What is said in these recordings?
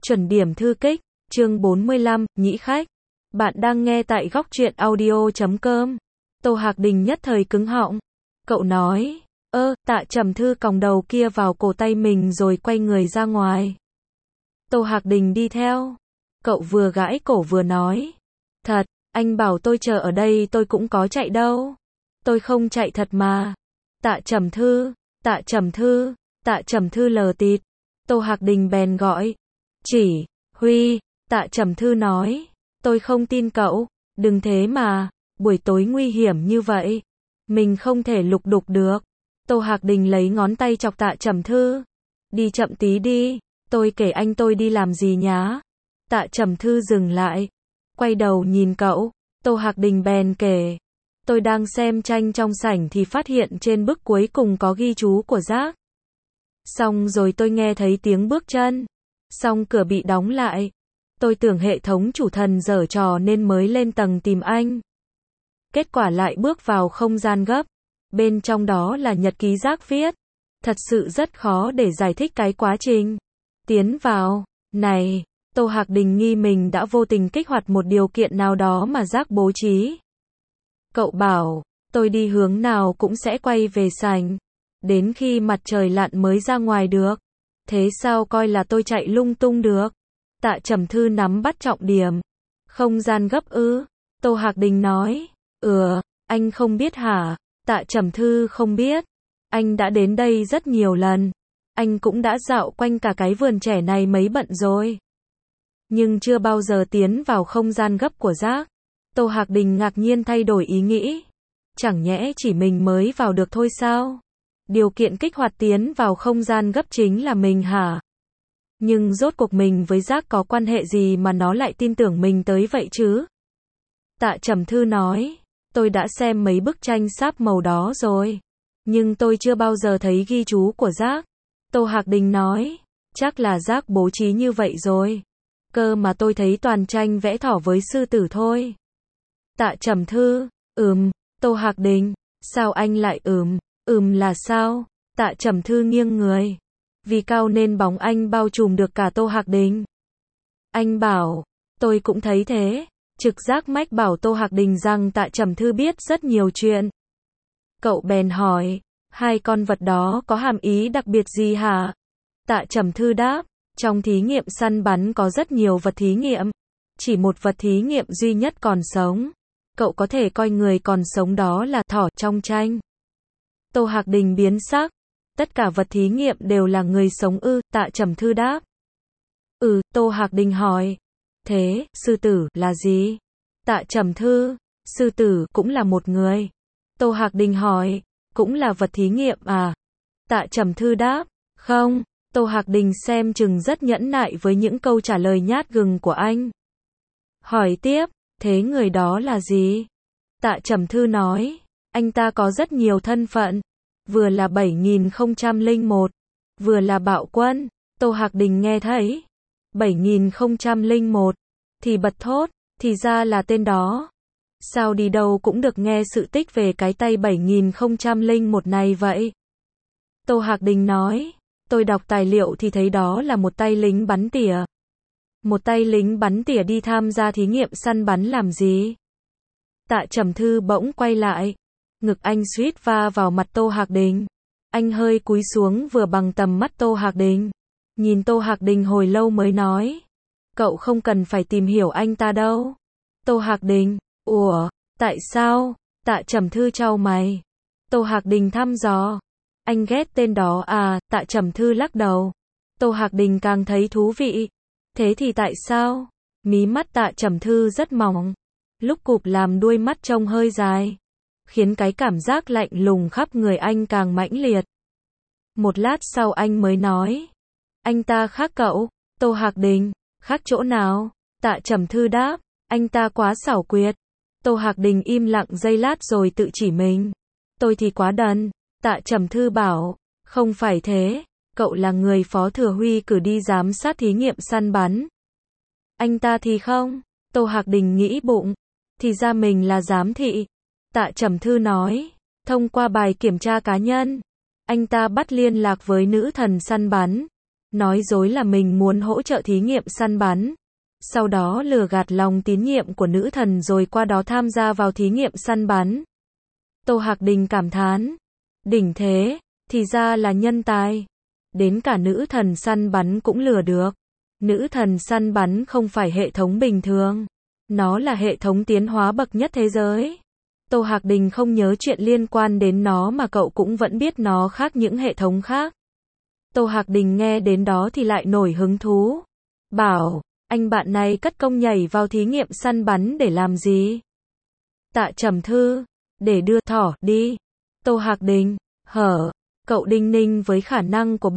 Chuẩn điểm thư kích, chương 45, nhĩ khách. Bạn đang nghe tại góc truyện audio.com. Tô Hạc Đình nhất thời cứng họng. Cậu nói, Tạ Trầm Thư còng đầu kia vào cổ tay mình rồi quay người ra ngoài. Tô Hạc Đình đi theo. Cậu vừa gãi cổ vừa nói. Thật, anh bảo tôi chờ ở đây tôi cũng có chạy đâu. Tôi không chạy thật mà. Tạ Trầm Thư, Tạ Trầm Thư, Tạ Trầm Thư lờ tịt. Tô Hạc Đình bèn gọi. Chỉ huy, Tạ Trầm Thư nói. Tôi không tin cậu, đừng thế mà, buổi tối nguy hiểm như vậy. Mình không thể lục đục được. Tô Hạc Đình lấy ngón tay chọc Tạ Trầm Thư. Đi chậm tí đi, tôi kể anh tôi đi làm gì nhá. Tạ Trầm Thư dừng lại, quay đầu nhìn cậu. Tô Hạc Đình bèn kể. Tôi đang xem tranh trong sảnh thì phát hiện trên bức cuối cùng có ghi chú của Giác. Xong rồi tôi nghe thấy tiếng bước chân. Xong cửa bị đóng lại. Tôi tưởng hệ thống chủ thần giở trò nên mới lên tầng tìm anh. Kết quả lại bước vào không gian gấp. Bên trong đó là nhật ký Giác viết. Thật sự rất khó để giải thích cái quá trình tiến vào. Này, Tô Hạc Đình nghi mình đã vô tình kích hoạt một điều kiện nào đó mà Giác bố trí. Cậu bảo, tôi đi hướng nào cũng sẽ quay về sảnh. Đến khi mặt trời lặn mới ra ngoài được. Thế sao coi là tôi chạy lung tung được? Tạ Trầm Thư nắm bắt trọng điểm. Không gian gấp ư? Tô Hạc Đình nói. Anh không biết hả? Tạ Trầm Thư không biết. Anh đã đến đây rất nhiều lần. Anh cũng đã dạo quanh cả cái vườn trẻ này mấy bận rồi. Nhưng chưa bao giờ tiến vào không gian gấp của Giác. Tô Hạc Đình ngạc nhiên thay đổi ý nghĩ. Chẳng nhẽ chỉ mình mới vào được thôi sao? Điều kiện kích hoạt tiến vào không gian gấp chính là mình hả? Nhưng rốt cuộc mình với Giác có quan hệ gì mà nó lại tin tưởng mình tới vậy chứ? Tạ Trầm Thư nói, tôi đã xem mấy bức tranh sáp màu đó rồi. Nhưng tôi chưa bao giờ thấy ghi chú của Giác. Tô Hạc Đình nói, chắc là Giác bố trí như vậy rồi. Cơ mà tôi thấy toàn tranh vẽ thỏ với sư tử thôi. Tạ Trầm Thư, Tô Hạc Đình, sao anh lại là sao? Tạ Trầm Thư nghiêng người. Vì cao nên bóng anh bao trùm được cả Tô Hạc Đình. Anh bảo, tôi cũng thấy thế. Trực giác mách bảo Tô Hạc Đình rằng Tạ Trầm Thư biết rất nhiều chuyện. Cậu bèn hỏi, hai con vật đó có hàm ý đặc biệt gì hả? Tạ Trầm Thư đáp, trong thí nghiệm săn bắn có rất nhiều vật thí nghiệm. Chỉ một vật thí nghiệm duy nhất còn sống. Cậu có thể coi người còn sống đó là thỏ trong tranh. Tô Hạc Đình biến sắc. Tất cả vật thí nghiệm đều là người sống ư? Tạ Trầm Thư đáp. Tô Hạc Đình hỏi. Thế, sư tử là gì? Tạ Trầm Thư, sư tử cũng là một người. Tô Hạc Đình hỏi, cũng là vật thí nghiệm à? Tạ Trầm Thư đáp, không. Tô Hạc Đình xem chừng rất nhẫn nại với những câu trả lời nhát gừng của anh. Hỏi tiếp, thế người đó là gì? Tạ Trầm Thư nói, anh ta có rất nhiều thân phận. Vừa là 7001, vừa là bạo quân. Tô Hạc Đình nghe thấy 7001 thì bật thốt, thì ra là tên đó. Sao đi đâu cũng được nghe sự tích về cái tay 7001 này vậy? Tô Hạc Đình nói, tôi đọc tài liệu thì thấy đó là một tay lính bắn tỉa. Một tay lính bắn tỉa đi tham gia thí nghiệm săn bắn làm gì? Tạ Trầm Thư bỗng quay lại. Ngực anh suýt va vào mặt Tô Hạc Đình. Anh hơi cúi xuống vừa bằng tầm mắt Tô Hạc Đình. Nhìn Tô Hạc Đình hồi lâu mới nói. Cậu không cần phải tìm hiểu anh ta đâu. Tô Hạc Đình, tại sao? Tạ Trầm Thư chau mày. Tô Hạc Đình thăm dò. Anh ghét tên đó à? Tạ Trầm Thư lắc đầu. Tô Hạc Đình càng thấy thú vị. Thế thì tại sao? Mí mắt Tạ Trầm Thư rất mỏng. Lúc cụp làm đuôi mắt trông hơi dài. Khiến cái cảm giác lạnh lùng khắp người anh càng mãnh liệt. Một lát sau anh mới nói. Anh ta khác cậu. Tô Hạc Đình, khác chỗ nào? Tạ Trầm Thư đáp. Anh ta quá xảo quyệt. Tô Hạc Đình im lặng giây lát rồi tự chỉ mình. Tôi thì quá đần. Tạ Trầm Thư bảo. Không phải thế. Cậu là người Phó Thừa Huy cử đi giám sát thí nghiệm săn bắn. Anh ta thì không. Tô Hạc Đình nghĩ bụng. Thì ra mình là giám thị. Tạ Trầm Thư nói. Thông qua bài kiểm tra cá nhân. Anh ta bắt liên lạc với nữ thần săn bắn. nói dối là mình muốn hỗ trợ thí nghiệm săn bắn. Sau đó lừa gạt lòng tín nhiệm của nữ thần rồi qua đó tham gia vào thí nghiệm săn bắn. Tô Hạc Đình cảm thán. Đỉnh thế, thì ra là nhân tài. Đến cả nữ thần săn bắn cũng lừa được. Nữ thần săn bắn không phải hệ thống bình thường. Nó là hệ thống tiến hóa bậc nhất thế giới. Tô Hạc Đình không nhớ chuyện liên quan đến nó mà cậu cũng vẫn biết nó khác những hệ thống khác. Tô Hạc Đình nghe đến đó thì lại nổi hứng thú. Bảo, anh bạn này cất công nhảy vào thí nghiệm săn bắn để làm gì? Tạ Trầm Thư, để đưa thỏ đi. Tô Hạc Đình, hở, cậu đinh ninh với khả năng của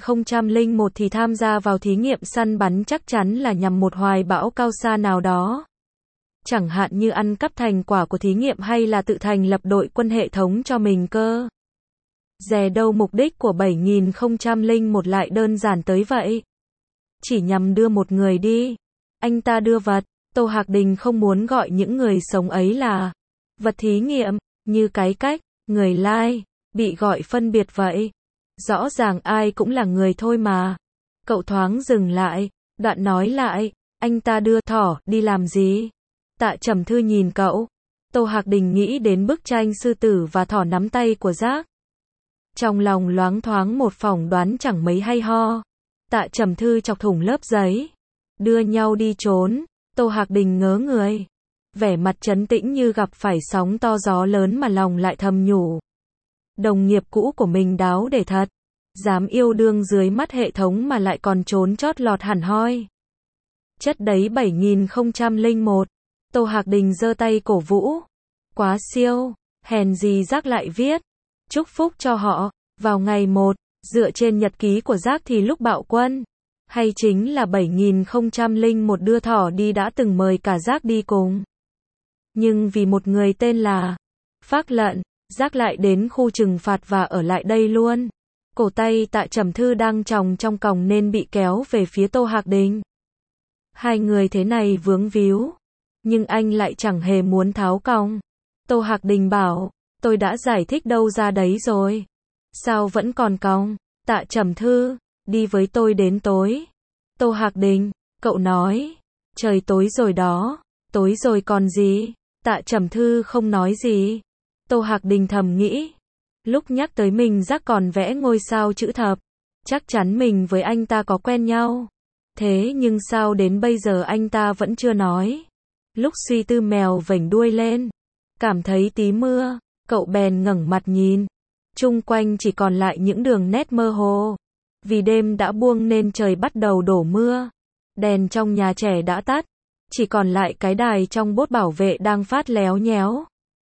7001 thì tham gia vào thí nghiệm săn bắn chắc chắn là nhằm một hoài bão cao xa nào đó. Chẳng hạn như ăn cắp thành quả của thí nghiệm hay là tự thành lập đội quân hệ thống cho mình cơ. Dè đâu mục đích của 7001 lại đơn giản tới vậy. Chỉ nhằm đưa một người đi. Anh ta đưa vật. Tô Hạc Đình không muốn gọi những người sống ấy là vật thí nghiệm, như cái cách người lai bị gọi phân biệt vậy. Rõ ràng ai cũng là người thôi mà. Cậu thoáng dừng lại, đoạn nói lại, anh ta đưa thỏ đi làm gì? Tạ Trầm Thư nhìn cậu. Tô Hạc Đình nghĩ đến bức tranh sư tử và thỏ nắm tay của Giác. Trong lòng loáng thoáng một phỏng đoán chẳng mấy hay ho. Tạ Trầm Thư chọc thủng lớp giấy. Đưa nhau đi trốn. Tô Hạc Đình ngớ người. Vẻ mặt trấn tĩnh như gặp phải sóng to gió lớn mà lòng lại thầm nhủ. Đồng nghiệp cũ của mình đáo để thật. Dám yêu đương dưới mắt hệ thống mà lại còn trốn chót lọt hẳn hoi. Chất đấy 7001. Tô Hạc Đình giơ tay cổ vũ. Quá siêu. Hèn gì Giác lại viết. Chúc phúc cho họ. Vào ngày 1. Dựa trên nhật ký của Giác thì lúc bạo quân. Hay chính là 7001 đưa thỏ đi đã từng mời cả Giác đi cùng. Nhưng vì một người tên là Phác Lận, Giác lại đến khu trừng phạt và ở lại đây luôn. Cổ tay Tạ Trầm Thư đang tròng trong còng nên bị kéo về phía Tô Hạc Đình. Hai người thế này vướng víu. Nhưng anh lại chẳng hề muốn tháo còng. Tô Hạc Đình bảo, tôi đã giải thích đâu ra đấy rồi. Sao vẫn còn còng? Tạ Trầm Thư, đi với tôi đến tối. Tô Hạc Đình, cậu nói, trời tối rồi đó. Tối rồi còn gì? Tạ Trầm Thư không nói gì. Tô Hạc Đình thầm nghĩ. Lúc nhắc tới mình Giác còn vẽ ngôi sao chữ thập. Chắc chắn mình với anh ta có quen nhau. Thế nhưng sao đến bây giờ anh ta vẫn chưa nói. Lúc suy tư mèo vểnh đuôi lên. Cảm thấy tí mưa. Cậu bèn ngẩng mặt nhìn. Chung quanh chỉ còn lại những đường nét mơ hồ. Vì đêm đã buông nên trời bắt đầu đổ mưa. Đèn trong nhà trẻ đã tắt. Chỉ còn lại cái đài trong bốt bảo vệ đang phát léo nhéo.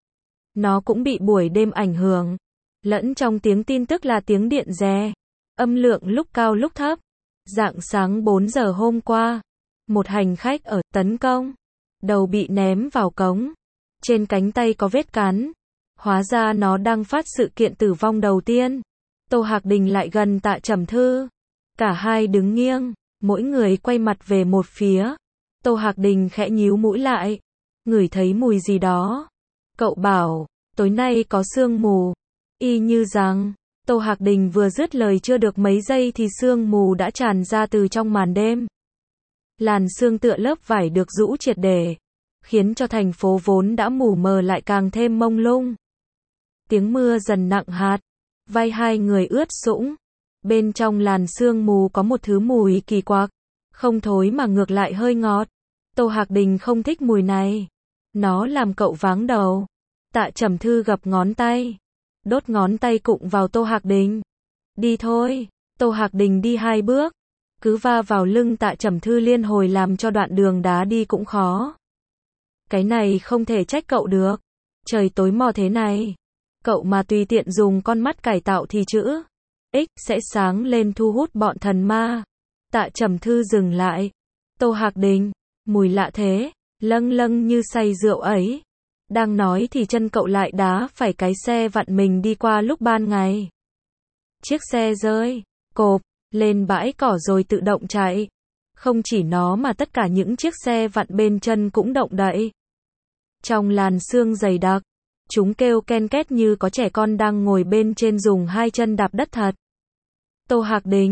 Nó cũng bị buổi đêm ảnh hưởng. Lẫn trong tiếng tin tức là tiếng điện rè. Âm lượng lúc cao lúc thấp. Rạng sáng 4 giờ hôm qua. Một hành khách ở Tấn Công. Đầu bị ném vào cống. Trên cánh tay có vết cắn. Hóa ra nó đang phát sự kiện tử vong đầu tiên. Tô Hạc Đình lại gần Tạ Trầm Thư. Cả hai đứng nghiêng. Mỗi người quay mặt về một phía. Tô Hạc Đình khẽ nhíu mũi lại. Ngửi thấy mùi gì đó. Cậu bảo, tối nay có sương mù. Y như rằng, Tô Hạc Đình vừa dứt lời chưa được mấy giây thì sương mù đã tràn ra từ trong màn đêm. Làn sương tựa lớp vải được rũ triệt để, khiến cho thành phố vốn đã mù mờ lại càng thêm mông lung. Tiếng mưa dần nặng hạt, vai hai người ướt sũng. Bên trong làn sương mù có một thứ mùi kỳ quặc, không thối mà ngược lại hơi ngọt. Tô Hạc Đình không thích mùi này. Nó làm cậu váng đầu. Tạ Trầm Thư gập ngón tay. Đốt ngón tay cụng vào Tô Hạc Đình. Đi thôi. Tô Hạc Đình đi 2 bước. Cứ va vào lưng Tạ Trầm Thư liên hồi làm cho đoạn đường đá đi cũng khó. Cái này không thể trách cậu được. Trời tối mò thế này. Cậu mà tùy tiện dùng con mắt cải tạo thì chữ X sẽ sáng lên thu hút bọn thần ma. Tạ Trầm Thư dừng lại. Tô Hạc Đình, mùi lạ thế, lâng lâng như say rượu ấy. Đang nói thì chân cậu lại đá phải cái xe vặn mình đi qua lúc ban ngày. Chiếc xe rơi, cộp, lên bãi cỏ rồi tự động chạy. Không chỉ nó mà tất cả những chiếc xe vặn bên chân cũng động đậy. Trong làn sương dày đặc, chúng kêu ken két như có trẻ con đang ngồi bên trên dùng 2 chân đạp đất thật. Tô Hạc Đình,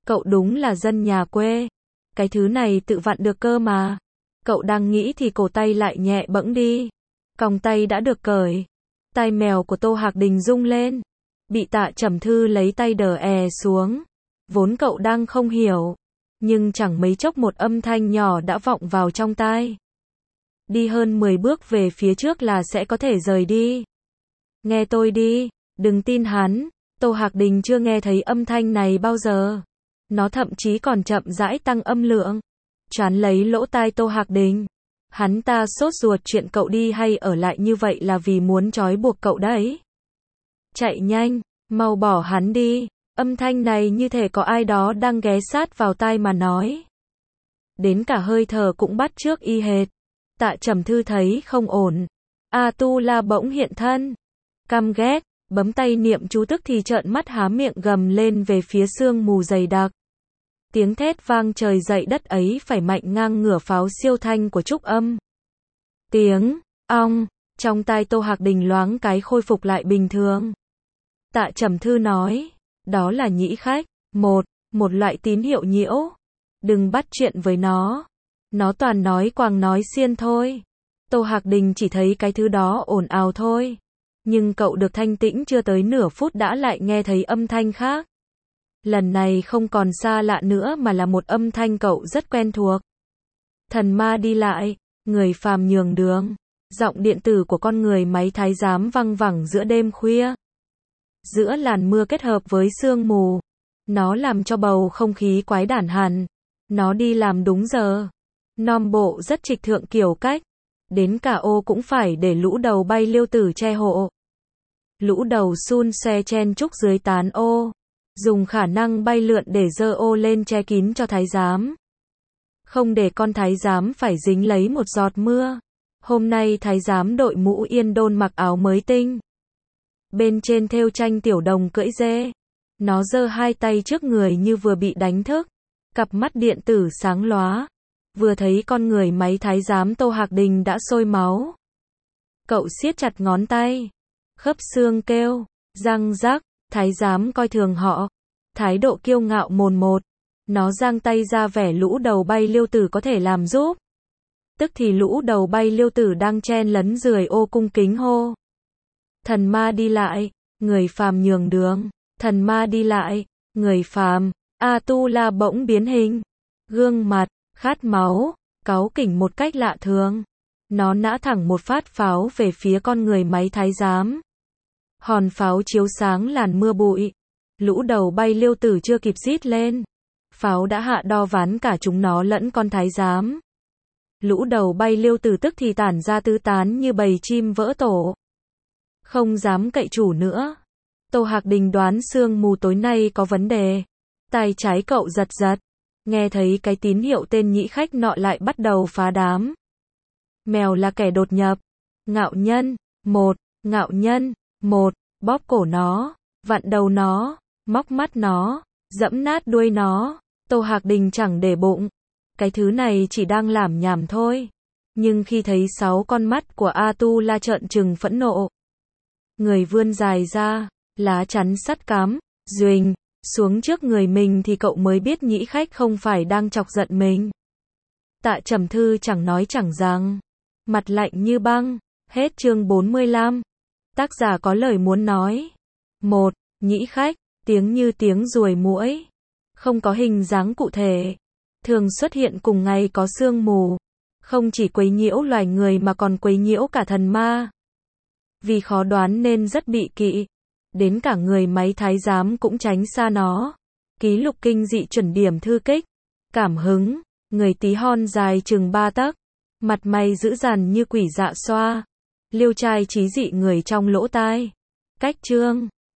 Cậu đúng là dân nhà quê. Cái thứ này tự vặn được cơ mà. Cậu đang nghĩ thì cổ tay lại nhẹ bẫng đi. Còng tay đã được cởi. Tai mèo của Tô Hạc Đình rung lên. Bị Tạ Trầm Thư lấy tay đờ xuống. Vốn cậu đang không hiểu. Nhưng chẳng mấy chốc một âm thanh nhỏ đã vọng vào trong tai. Đi hơn 10 bước về phía trước là sẽ có thể rời đi. Nghe tôi đi, đừng tin hắn. Tô Hạc Đình chưa nghe thấy âm thanh này bao giờ. Nó thậm chí còn chậm rãi tăng âm lượng. Choán lấy lỗ tai Tô Hạc Đình. Hắn ta sốt ruột chuyện cậu đi hay ở lại như vậy là vì muốn trói buộc cậu đấy. Chạy nhanh, mau bỏ hắn đi. Âm thanh này như thể có ai đó đang ghé sát vào tai mà nói. Đến cả hơi thở cũng bắt chước y hệt. Tạ Trầm Thư thấy không ổn. A-tu-la bỗng hiện thân. Căm ghét, bấm tay niệm chú tức thì trợn mắt há miệng gầm lên về phía sương mù dày đặc. Tiếng thét vang trời dậy đất ấy phải mạnh ngang ngửa pháo siêu thanh của trúc âm. Tiếng ong trong tai Tô Hạc Đình loáng cái khôi phục lại bình thường. Tạ Trầm Thư nói, đó là nhĩ khách, một loại tín hiệu nhiễu. Đừng bắt chuyện với nó. Nó toàn nói quàng nói xiên thôi. Tô Hạc Đình chỉ thấy cái thứ đó ồn ào thôi. Nhưng cậu được thanh tĩnh chưa tới nửa phút đã lại nghe thấy âm thanh khác. Lần này không còn xa lạ nữa mà là một âm thanh cậu rất quen thuộc. Thần ma đi lại, người phàm nhường đường. Giọng điện tử của con người máy thái giám văng vẳng giữa đêm khuya. Giữa làn mưa kết hợp với sương mù. Nó làm cho bầu không khí quái đản hẳn. Nó đi làm đúng giờ. Nom bộ rất trịch thượng kiểu cách. Đến cả ô cũng phải để lũ đầu bay liêu tử che hộ. Lũ đầu xun xoe chen chúc dưới tán ô. Dùng khả năng bay lượn để giơ ô lên che kín cho thái giám. Không để con thái giám phải dính lấy một giọt mưa. Hôm nay thái giám đội mũ yên đôn mặc áo mới tinh. Bên trên thêu tranh tiểu đồng cưỡi dê. Nó giơ hai tay trước người như vừa bị đánh thức. Cặp mắt điện tử sáng lóa. Vừa thấy con người máy thái giám Tô Hạc Đình đã sôi máu. Cậu siết chặt ngón tay. Khớp xương kêu. Răng rắc. Thái giám coi thường họ. Thái độ kiêu ngạo mồn một. Nó giang tay ra vẻ lũ đầu bay liêu tử có thể làm giúp. Tức thì lũ đầu bay liêu tử đang chen lấn rười ô cung kính hô. Thần ma đi lại, người phàm nhường đường. Thần ma đi lại, người phàm. A-tu-la bỗng biến hình. Gương mặt, khát máu, cáu kỉnh một cách lạ thường. Nó nã thẳng một phát pháo về phía con người máy thái giám. Hòn pháo chiếu sáng làn mưa bụi. Lũ đầu bay liêu tử chưa kịp rít lên. Pháo đã hạ đo ván cả chúng nó lẫn con thái giám. Lũ đầu bay liêu tử tức thì tản ra tứ tán như bầy chim vỡ tổ. Không dám cậy chủ nữa. Tô Hạc Đình đoán sương mù tối nay có vấn đề. Tai trái cậu giật giật. Nghe thấy cái tín hiệu tên nhĩ khách nọ lại bắt đầu phá đám. Mèo là kẻ đột nhập. Ngạo nhân, một, bóp cổ nó, vặn đầu nó, móc mắt nó, dẫm nát đuôi nó. Tô Hạc Đình chẳng để bụng. Cái thứ này chỉ đang làm nhảm thôi. Nhưng khi thấy 6 con mắt của A-tu-la trợn trừng phẫn nộ. Người vươn dài ra, lá chắn sắt cám, duềnh xuống trước người mình thì cậu mới biết nhĩ khách không phải đang chọc giận mình. Tạ Trầm Thư chẳng nói chẳng rằng. Mặt lạnh như băng. Hết chương 45. Tác giả có lời muốn nói. 1. Nhĩ khách, tiếng như tiếng ruồi muỗi. Không có hình dáng cụ thể. Thường xuất hiện cùng ngày có sương mù. Không chỉ quấy nhiễu loài người mà còn quấy nhiễu cả thần ma. Vì khó đoán nên rất bị kỵ. Đến cả người máy thái giám cũng tránh xa nó. Ký lục kinh dị chuẩn điểm thư kích. Cảm hứng, người tí hon dài chừng 3 tấc. Mặt mày dữ dằn như quỷ dạ xoa. Liêu trai trí dị người trong lỗ tai. Cách chương